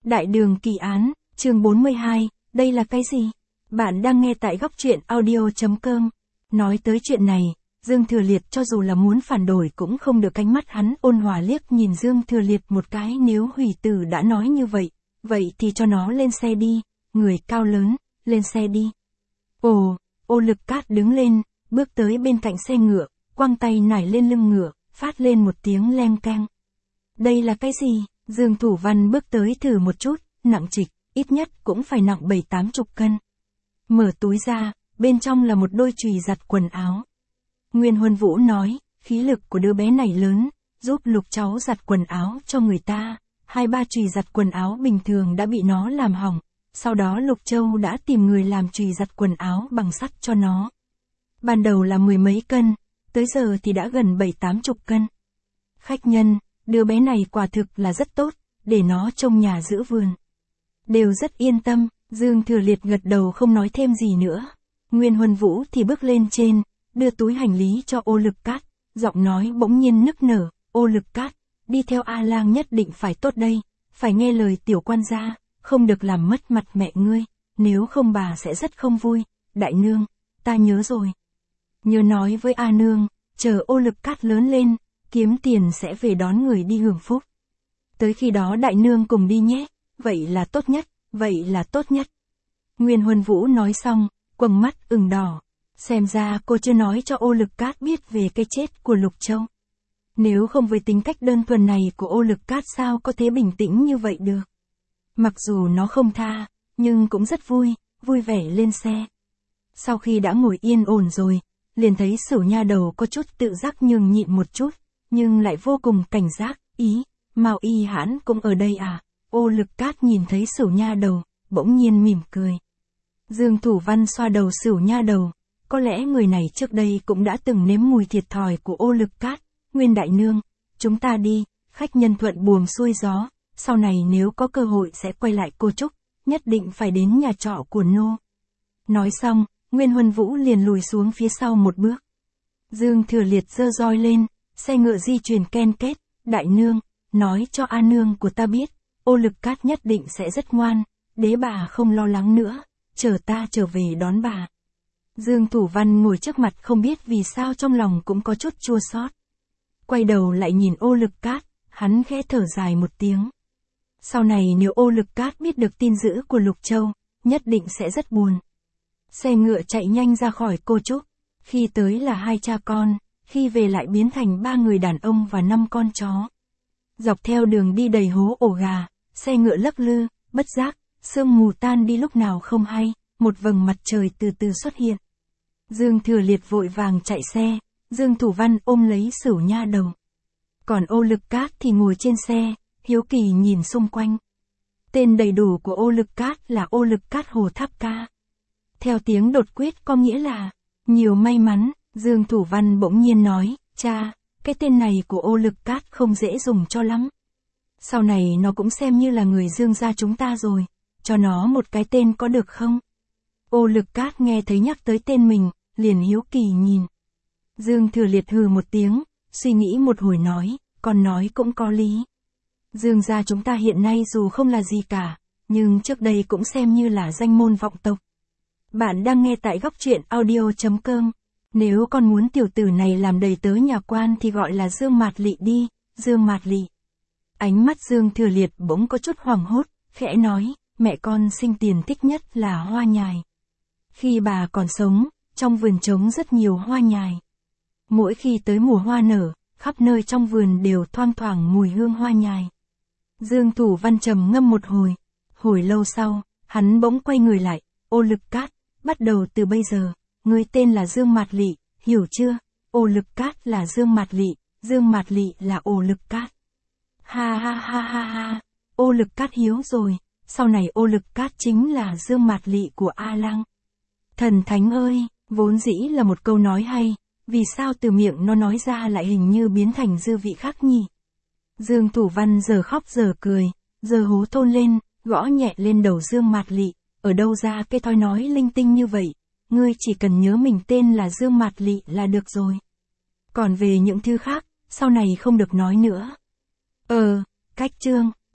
Đại đường kỳ án, chương 42, đây là cái gì? Bạn đang nghe tại góc truyện audio.com. Nói tới chuyện này, Dương Thừa Liệt cho dù là muốn phản đổi cũng không được, ánh mắt hắn ôn hòa liếc nhìn Dương Thừa Liệt một cái. Nếu Hủy Tử đã nói như vậy, vậy thì cho nó lên xe đi, người cao lớn, lên xe đi. Ồ, Ô Lực Cát đứng lên, bước tới bên cạnh xe ngựa, quăng tay nải lên lưng ngựa, phát lên một tiếng leng keng. Đây là cái gì? Dương Thủ Văn bước tới thử một chút, nặng trịch, ít nhất cũng phải nặng 7-80 cân. Mở túi ra, bên trong là một đôi chùy giặt quần áo. Nguyên Huân Vũ nói, khí lực của đứa bé này lớn, giúp Lục cháu giặt quần áo cho người ta. 2-3 chùy giặt quần áo bình thường đã bị nó làm hỏng, sau đó Lục Châu đã tìm người làm chùy giặt quần áo bằng sắt cho nó. Ban đầu là 10 mấy cân, tới giờ thì đã gần 7-80 cân. Khách nhân, đứa bé này quả thực là rất tốt, để nó trông nhà giữ vườn. Đều rất yên tâm, Dương Thừa Liệt gật đầu không nói thêm gì nữa. Nguyên Huân Vũ thì bước lên trên, đưa túi hành lý cho Ô Lực Cát, giọng nói bỗng nhiên nức nở, Ô Lực Cát, đi theo A Lang nhất định phải tốt đây, phải nghe lời tiểu quan gia, không được làm mất mặt mẹ ngươi, nếu không bà sẽ rất không vui. Đại nương, ta nhớ rồi. Nhớ nói với A nương, chờ Ô Lực Cát lớn lên, kiếm tiền sẽ về đón người đi hưởng phúc. Tới khi đó đại nương cùng đi nhé, vậy là tốt nhất, vậy là tốt nhất. Nguyên Huân Vũ nói xong, quầng mắt ửng đỏ. Xem ra cô chưa nói cho Ô Lực Cát biết về cái chết của Lục Châu. Nếu không với tính cách đơn thuần này của Ô Lực Cát sao có thể bình tĩnh như vậy được. Mặc dù nó không tha, nhưng cũng rất vui, vui vẻ lên xe. Sau khi đã ngồi yên ổn rồi, liền thấy Sửu nha đầu có chút tự giác nhường nhịn một chút, nhưng lại vô cùng cảnh giác, ý, Mao Y Hãn cũng ở đây à? Ô Lực Cát nhìn thấy Sửu nha đầu, bỗng nhiên mỉm cười. Dương Thủ Văn xoa đầu Sửu nha đầu, có lẽ người này trước đây cũng đã từng nếm mùi thiệt thòi của Ô Lực Cát. Nguyên đại nương, chúng ta đi, khách nhân thuận buồm xuôi gió, sau này nếu có cơ hội sẽ quay lại Cô Trúc, nhất định phải đến nhà trọ của nô. Nói xong, Nguyên Huân Vũ liền lùi xuống phía sau một bước. Dương Thừa Liệt giơ roi lên, xe ngựa di chuyển ken két, đại nương, nói cho A nương của ta biết, Ô Lực Cát nhất định sẽ rất ngoan, đế bà không lo lắng nữa, chờ ta trở về đón bà. Dương Thủ Văn ngồi trước mặt không biết vì sao trong lòng cũng có chút chua xót. Quay đầu lại nhìn Ô Lực Cát, hắn khẽ thở dài một tiếng. Sau này nếu Ô Lực Cát biết được tin dữ của Lục Châu, nhất định sẽ rất buồn. Xe ngựa chạy nhanh ra khỏi Cô Trúc, khi tới là 2 cha con, khi về lại biến thành 3 người đàn ông và 5 con chó. Dọc theo đường đi đầy hố ổ gà, xe ngựa lắc lư, bất giác, sương mù tan đi lúc nào không hay, một vầng mặt trời từ từ xuất hiện. Dương Thừa Liệt vội vàng chạy xe, Dương Thủ Văn ôm lấy Sửu nha đầu. Còn Ô Lực Cát thì ngồi trên xe, hiếu kỳ nhìn xung quanh. Tên đầy đủ của Ô Lực Cát là Ô Lực Cát Hồ Tháp Ca. Theo tiếng đột quyết có nghĩa là, nhiều may mắn. Dương Thủ Văn bỗng nhiên nói, cha, cái tên này của Ô Lực Cát không dễ dùng cho lắm. Sau này nó cũng xem như là người Dương gia chúng ta rồi, cho nó một cái tên có được không? Ô Lực Cát nghe thấy nhắc tới tên mình, liền hiếu kỳ nhìn. Dương Thừa Liệt hừ một tiếng, suy nghĩ một hồi nói, con nói cũng có lý. Dương gia chúng ta hiện nay dù không là gì cả, nhưng trước đây cũng xem như là danh môn vọng tộc. Bạn đang nghe tại góc truyện audio.com. Nếu con muốn tiểu tử này làm đầy tớ nhà quan thì gọi là Dương Mạt Lị đi, Dương Mạt Lị. Ánh mắt Dương Thừa Liệt bỗng có chút hoảng hốt, khẽ nói, mẹ con sinh tiền thích nhất là hoa nhài. Khi bà còn sống, trong vườn trống rất nhiều hoa nhài. Mỗi khi tới mùa hoa nở, khắp nơi trong vườn đều thoang thoảng mùi hương hoa nhài. Dương Thủ Văn trầm ngâm một hồi lâu sau, hắn bỗng quay người lại, Ô Lực Cát, bắt đầu từ bây giờ, ngươi tên là Dương Mạt Lị, hiểu chưa? Ô Lực Cát là Dương Mạt Lị, Dương Mạt Lị là Ô Lực Cát. Ha ha ha ha ha, Ô Lực Cát hiếu rồi, sau này Ô Lực Cát chính là Dương Mạt Lị của A Lang. Thần thánh ơi, vốn dĩ là một câu nói hay, vì sao từ miệng nó nói ra lại hình như biến thành dư vị khác nhỉ? Dương Thủ Văn giờ khóc giờ cười, giờ hú thôn lên, gõ nhẹ lên đầu Dương Mạt Lị, ở đâu ra cái thói nói linh tinh như vậy? Ngươi chỉ cần nhớ mình tên là Dương Mạt Lị là được rồi. Còn về những thứ khác, sau này không được nói nữa. Cách chương.